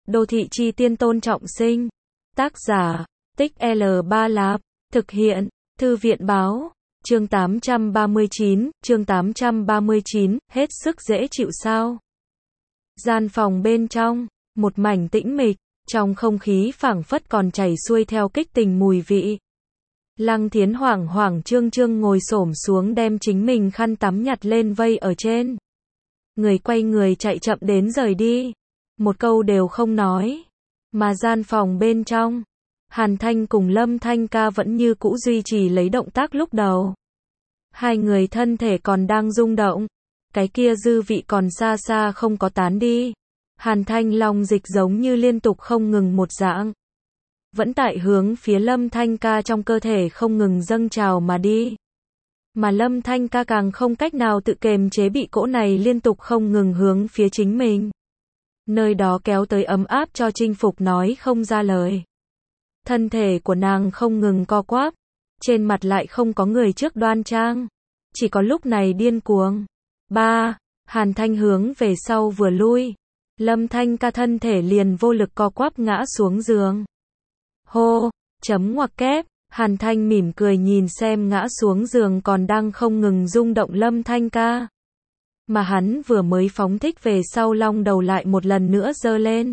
Đô thị chi tiên Tôn Trọng Sinh. Tác giả, Tích L3 Lạp. Thực hiện, Thư viện báo. Chương 839, hết sức dễ chịu sao? Gian phòng bên trong, một mảnh tĩnh mịch, trong không khí phảng phất còn chảy xuôi theo kích tình mùi vị. Lăng Thiến hoảng hoảng trương trương ngồi xổm xuống đem chính mình khăn tắm nhặt lên vây ở trên. Người quay người chạy chậm đến rời đi. Một câu đều không nói. Mà gian phòng bên trong, Hàn Thanh cùng Lâm Thanh Ca vẫn như cũ duy trì lấy động tác lúc đầu. Hai người thân thể còn đang rung động. Cái kia dư vị còn xa xa không có tán đi. Hàn Thanh lòng dịch giống như liên tục không ngừng một dạng. Vẫn tại hướng phía Lâm Thanh Ca trong cơ thể không ngừng dâng trào mà đi. Mà Lâm Thanh Ca càng không cách nào tự kềm chế bị cỗ này liên tục không ngừng hướng phía chính mình. Nơi đó kéo tới ấm áp cho chinh phục nói không ra lời. Thân thể của nàng không ngừng co quắp. Trên mặt lại không có người trước đoan trang. Chỉ có lúc này điên cuồng. Hàn Thanh hướng về sau vừa lui. Lâm Thanh Ca thân thể liền vô lực co quắp ngã xuống giường. Hô, chấm ngoặc kép, Hàn Thanh mỉm cười nhìn xem ngã xuống giường còn đang không ngừng rung động Lâm Thanh Ca. Mà hắn vừa mới phóng thích về sau long đầu lại một lần nữa giơ lên.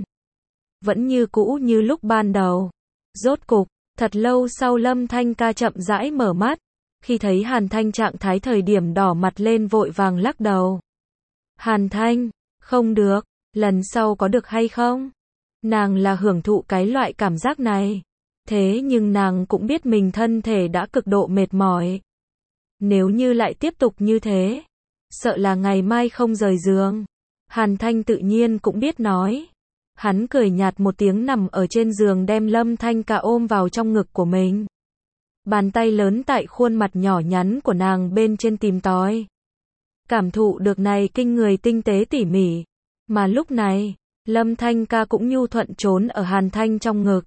Vẫn như cũ như lúc ban đầu. Rốt cục, thật lâu sau Lâm Thanh Ca chậm rãi mở mắt. Khi thấy Hàn Thanh trạng thái thời điểm đỏ mặt lên vội vàng lắc đầu. Hàn Thanh, không được, lần sau có được hay không? Nàng là hưởng thụ cái loại cảm giác này. Thế nhưng nàng cũng biết mình thân thể đã cực độ mệt mỏi. Nếu như lại tiếp tục như thế, sợ là ngày mai không rời giường. Hàn Thanh tự nhiên cũng biết nói. Hắn cười nhạt một tiếng nằm ở trên giường đem Lâm Thanh Ca ôm vào trong ngực của mình. Bàn tay lớn tại khuôn mặt nhỏ nhắn của nàng bên trên tìm tòi. Cảm thụ được này kinh người tinh tế tỉ mỉ. Mà lúc này, Lâm Thanh Ca cũng nhu thuận trốn ở Hàn Thanh trong ngực.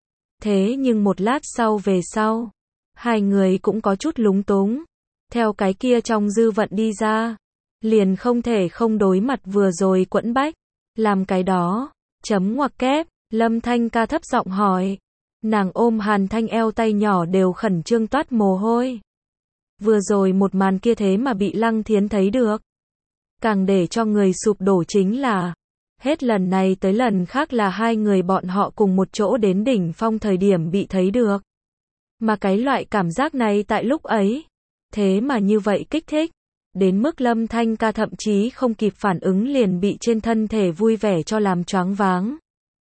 Thế nhưng một lát sau về sau, hai người cũng có chút lúng túng. Theo cái kia trong dư vận đi ra, liền không thể không đối mặt vừa rồi quẫn bách. Làm cái đó, chấm ngoặc kép, Lâm Thanh Ca thấp giọng hỏi. Nàng ôm Hàn Thanh eo tay nhỏ đều khẩn trương toát mồ hôi. Vừa rồi một màn kia thế mà bị Lăng Thiến thấy được. Càng để cho người sụp đổ chính là, hết lần này tới lần khác là hai người bọn họ cùng một chỗ đến đỉnh phong thời điểm bị thấy được. Mà cái loại cảm giác này tại lúc ấy, thế mà như vậy kích thích, đến mức Lâm Thanh Ca thậm chí không kịp phản ứng liền bị trên thân thể vui vẻ cho làm choáng váng.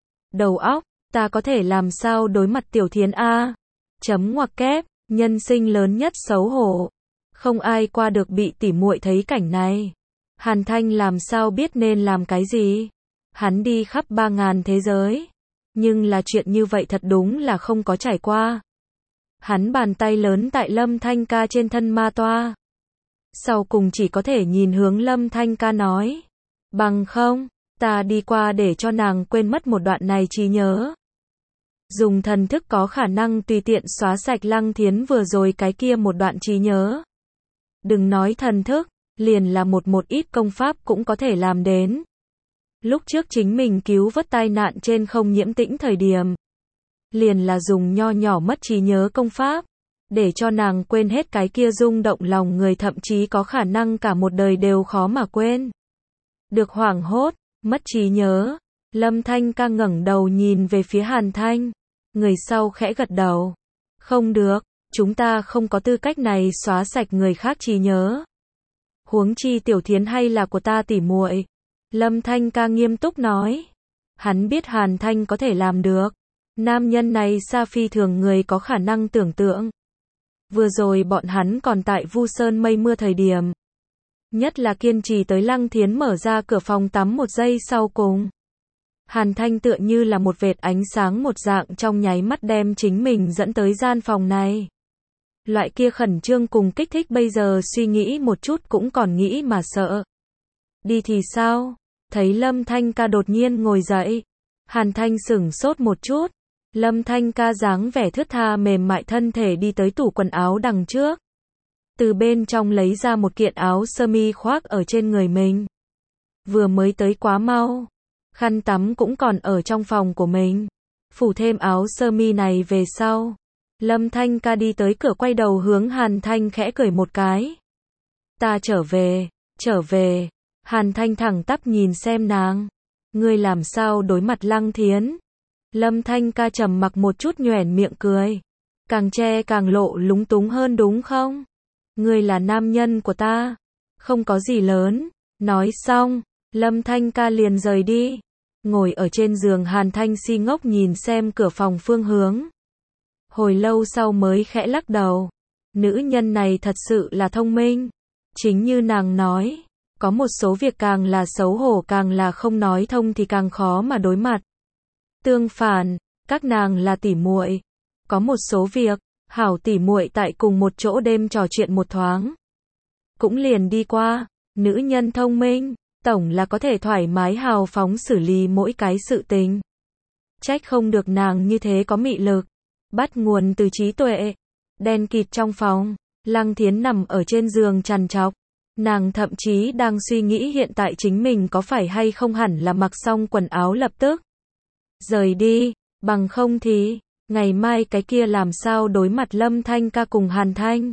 Đầu óc, ta có thể làm sao đối mặt Tiểu Thiến a? Chấm ngoặc kép, nhân sinh lớn nhất xấu hổ. Không ai qua được bị tỉ muội thấy cảnh này. Hàn Thanh làm sao biết nên làm cái gì? Hắn đi khắp 3000 thế giới. Nhưng là chuyện như vậy thật đúng là không có trải qua. Hắn bàn tay lớn tại Lâm Thanh Ca trên thân ma toa. Sau cùng chỉ có thể nhìn hướng Lâm Thanh Ca nói. Bằng không, ta đi qua để cho nàng quên mất một đoạn này trí nhớ. Dùng thần thức có khả năng tùy tiện xóa sạch Lăng Thiến vừa rồi cái kia một đoạn trí nhớ. Đừng nói thần thức, liền là một ít công pháp cũng có thể làm đến. Lúc trước chính mình cứu vớt tai nạn trên không nhiễm tĩnh thời điểm. Liền là dùng nho nhỏ mất trí nhớ công pháp. Để cho nàng quên hết cái kia rung động lòng người thậm chí có khả năng cả một đời đều khó mà quên. Được hoảng hốt, mất trí nhớ. Lâm Thanh Ca ngẩng đầu nhìn về phía Hàn Thanh. Người sau khẽ gật đầu. Không được, chúng ta không có tư cách này xóa sạch người khác trí nhớ. Huống chi Tiểu Thiến hay là của ta tỉ muội. Lâm Thanh Ca nghiêm túc nói. Hắn biết Hàn Thanh có thể làm được. Nam nhân này xa phi thường người có khả năng tưởng tượng. Vừa rồi bọn hắn còn tại Vu Sơn mây mưa thời điểm. Nhất là kiên trì tới Lăng Thiến mở ra cửa phòng tắm một giây sau cùng. Hàn Thanh tựa như là một vệt ánh sáng một dạng trong nháy mắt đem chính mình dẫn tới gian phòng này. Loại kia khẩn trương cùng kích thích bây giờ suy nghĩ một chút cũng còn nghĩ mà sợ. Đi thì sao? Thấy Lâm Thanh Ca đột nhiên ngồi dậy. Hàn Thanh sửng sốt một chút. Lâm Thanh Ca dáng vẻ thướt tha mềm mại thân thể đi tới tủ quần áo đằng trước. Từ bên trong lấy ra một kiện áo sơ mi khoác ở trên người mình. Vừa mới tới quá mau. Khăn tắm cũng còn ở trong phòng của mình. Phủ thêm áo sơ mi này về sau. Lâm Thanh Ca đi tới cửa quay đầu hướng Hàn Thanh khẽ cười một cái. Ta trở về, trở về. Hàn Thanh thẳng tắp nhìn xem nàng. Ngươi làm sao đối mặt Lăng Thiến? Lâm Thanh Ca trầm mặc một chút nhoẻn miệng cười. Càng che càng lộ lúng túng hơn đúng không? Ngươi là nam nhân của ta. Không có gì lớn. Nói xong, Lâm Thanh Ca liền rời đi. Ngồi ở trên giường Hàn Thanh si ngốc nhìn xem cửa phòng phương hướng. Hồi lâu sau mới khẽ lắc đầu. Nữ nhân này thật sự là thông minh. Chính như nàng nói, có một số việc càng là xấu hổ càng là không nói thông thì càng khó mà đối mặt. Tương phản, các nàng là tỉ muội, có một số việc, hảo tỉ muội tại cùng một chỗ đêm trò chuyện một thoáng, cũng liền đi qua. Nữ nhân thông minh, tổng là có thể thoải mái hào phóng xử lý mỗi cái sự tình. Trách không được nàng như thế có mị lực, bắt nguồn từ trí tuệ. Đen kịt trong phòng, Lăng Thiến nằm ở trên giường trằn trọc. Nàng thậm chí đang suy nghĩ hiện tại chính mình có phải hay không hẳn là mặc xong quần áo lập tức rời đi, bằng không thì, ngày mai cái kia làm sao đối mặt Lâm Thanh Ca cùng Hàn Thanh.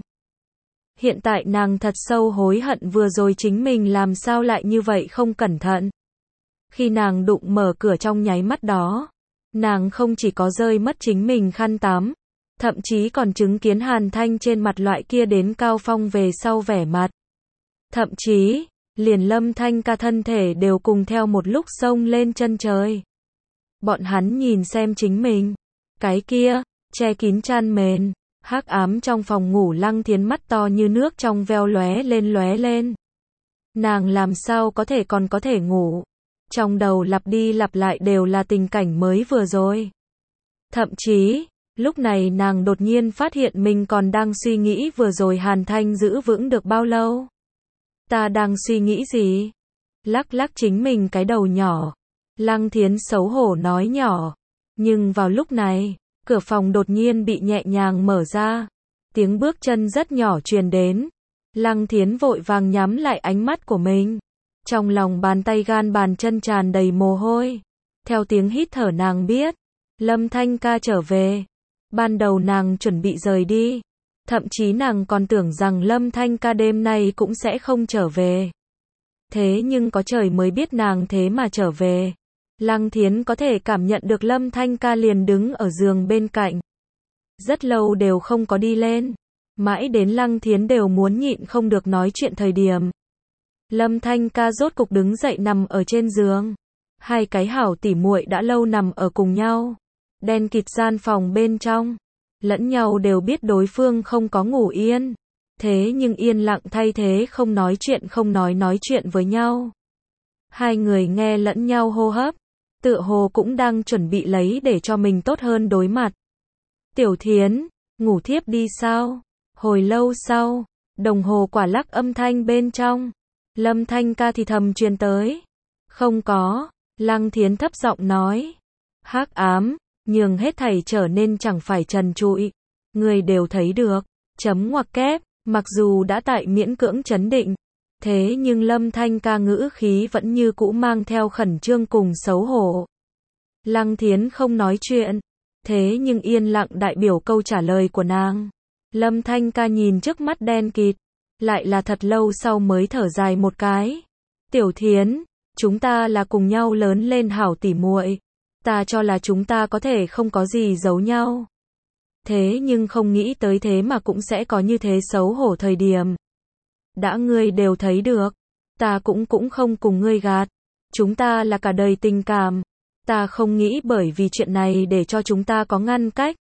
Hiện tại nàng thật sâu hối hận vừa rồi chính mình làm sao lại như vậy không cẩn thận. Khi nàng đụng mở cửa trong nháy mắt đó, nàng không chỉ có rơi mất chính mình khăn tắm, thậm chí còn chứng kiến Hàn Thanh trên mặt loại kia đến cao phong về sau vẻ mặt. Thậm chí, liền Lâm Thanh Ca thân thể đều cùng theo một lúc xông lên chân trời. Bọn hắn nhìn xem chính mình, cái kia, che kín chăn mền, hắc ám trong phòng ngủ Lăng Thiến mắt to như nước trong veo lóe lên. Nàng làm sao có thể còn có thể ngủ, trong đầu lặp đi lặp lại đều là tình cảnh mới vừa rồi. Thậm chí, lúc này nàng đột nhiên phát hiện mình còn đang suy nghĩ vừa rồi Hàn Thanh giữ vững được bao lâu. Ta đang suy nghĩ gì? Lắc lắc chính mình cái đầu nhỏ. Lăng Thiến xấu hổ nói nhỏ. Nhưng vào lúc này, cửa phòng đột nhiên bị nhẹ nhàng mở ra. Tiếng bước chân rất nhỏ truyền đến. Lăng Thiến vội vàng nhắm lại ánh mắt của mình. Trong lòng bàn tay gan bàn chân tràn đầy mồ hôi. Theo tiếng hít thở nàng biết, Lâm Thanh Ca trở về. Ban đầu nàng chuẩn bị rời đi. Thậm chí nàng còn tưởng rằng Lâm Thanh Ca đêm nay cũng sẽ không trở về. Thế nhưng có trời mới biết nàng thế mà trở về. Lăng Thiến có thể cảm nhận được Lâm Thanh Ca liền đứng ở giường bên cạnh. Rất lâu đều không có đi lên. Mãi đến Lăng Thiến đều muốn nhịn không được nói chuyện thời điểm. Lâm Thanh Ca rốt cục đứng dậy nằm ở trên giường. Hai cái hảo tỉ muội đã lâu nằm ở cùng nhau. Đen kịt gian phòng bên trong. Lẫn nhau đều biết đối phương không có ngủ yên. Thế nhưng yên lặng thay thế không nói chuyện với nhau. Hai người nghe lẫn nhau hô hấp. Tựa hồ cũng đang chuẩn bị lấy để cho mình tốt hơn đối mặt. Tiểu Thiến, ngủ thiếp đi sao? Hồi lâu sau, đồng hồ quả lắc âm thanh bên trong. Lâm Thanh Ca thì thầm truyền tới. Không có, Lăng Thiến thấp giọng nói. Hắc ám, nhường hết thảy trở nên chẳng phải trần trụi. Người đều thấy được, chấm ngoặc kép, mặc dù đã tại miễn cưỡng trấn định. Thế nhưng Lâm Thanh Ca ngữ khí vẫn như cũ mang theo khẩn trương cùng xấu hổ. Lăng Thiến không nói chuyện. Thế nhưng yên lặng đại biểu câu trả lời của nàng. Lâm Thanh Ca nhìn trước mắt đen kịt. Lại là thật lâu sau mới thở dài một cái. Tiểu Thiến, chúng ta là cùng nhau lớn lên hảo tỉ muội. Ta cho là chúng ta có thể không có gì giấu nhau. Thế nhưng không nghĩ tới thế mà cũng sẽ có như thế xấu hổ thời điểm. Đã ngươi đều thấy được. Ta cũng không cùng ngươi gạt. Chúng ta là cả đời tình cảm. Ta không nghĩ bởi vì chuyện này để cho chúng ta có ngăn cách.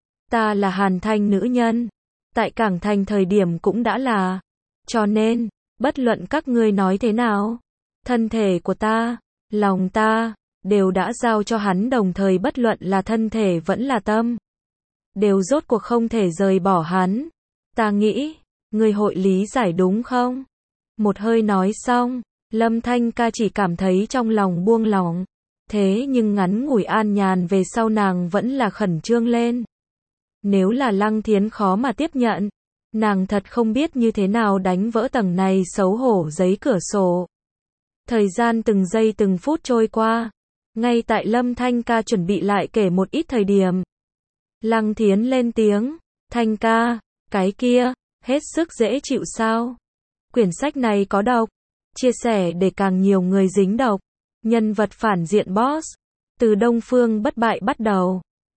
Ta là Hàn Thanh nữ nhân. Tại Cảng Thành thời điểm cũng đã là. Cho nên, bất luận các ngươi nói thế nào, thân thể của ta, lòng ta, đều đã giao cho hắn, đồng thời bất luận là thân thể vẫn là tâm, đều rốt cuộc không thể rời bỏ hắn. Ta nghĩ, ngươi hội lý giải đúng không? Một hơi nói xong, Lâm Thanh Ca chỉ cảm thấy trong lòng buông lỏng. Thế nhưng ngắn ngủi an nhàn về sau nàng vẫn là khẩn trương lên. Nếu là Lăng Thiến khó mà tiếp nhận, nàng thật không biết như thế nào đánh vỡ tầng này xấu hổ giấy cửa sổ. Thời gian từng giây từng phút trôi qua, Ngay tại Lâm Thanh ca chuẩn bị lại kể một ít thời điểm, Lăng Thiến lên tiếng, Thanh ca, cái kia, hết sức dễ chịu sao? Quyển sách này có độc, chia sẻ để càng nhiều người dính độc. Nhân vật phản diện boss, từ Đông Phương Bất Bại bắt đầu.